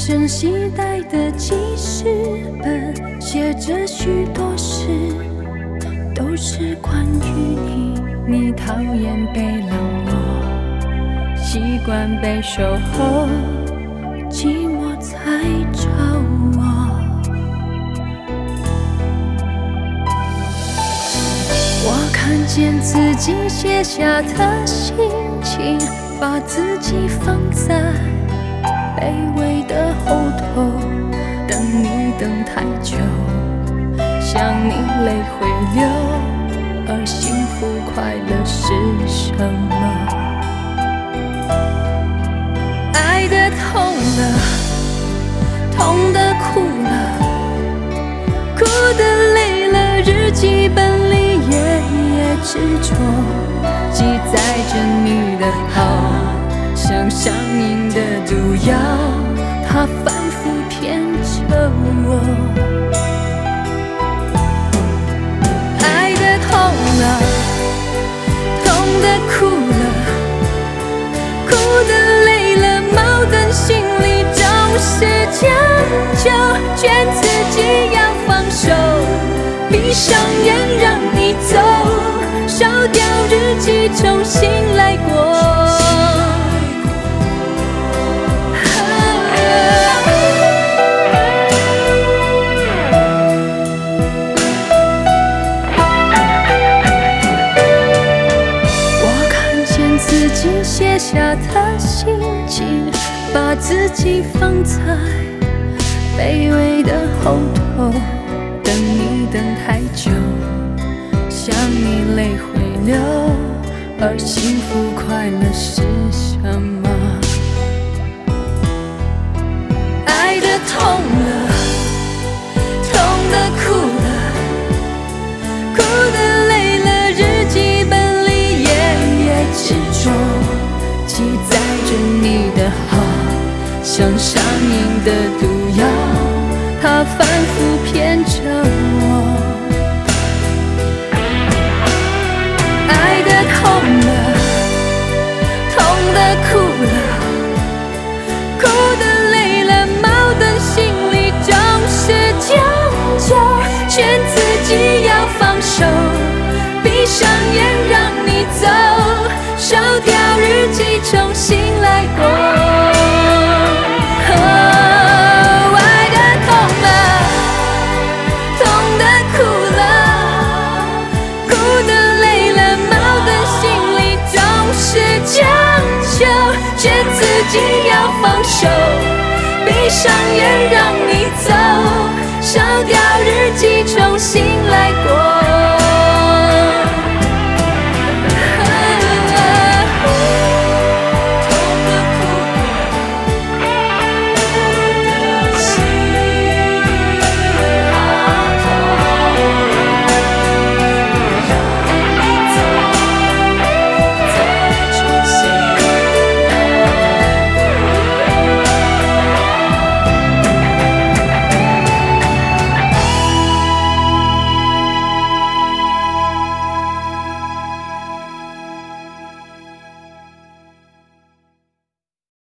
身携带的记事本，写着许多事，都是关于你。你讨厌被冷落，习惯被守候，寂寞才找我。我看见自己写下的心情，把自己放在卑微的后头，等你等太久，想你泪会流，而幸福快乐是什么？爱的痛了，痛的哭了，哭的累了，日记本里夜夜执着，记载着你的好，像上瘾的毒药，它反复骗着我。爱的痛了，痛的哭了，哭的累了，矛盾心里总是将就，劝自己要放手，闭上眼让你走，烧掉日记重新来过。写下的心情，把自己放在卑微的后头，等你等太久，想你泪会流，而幸福快乐是什么？爱的痛了，痛的哭了，哭的累了，日记本里夜夜执着，记载着你的好，像上瘾的毒药，它反复骗着我。爱的痛了，痛的哭了，哭的累了，矛盾心里总是将就，劝自己要放手，闭上眼让你走，烧掉日记重新来过。爱的痛了，痛的哭了，哭的累了，矛盾心里总是将就，劝自己要放手，闭上眼让你走，烧掉日记重新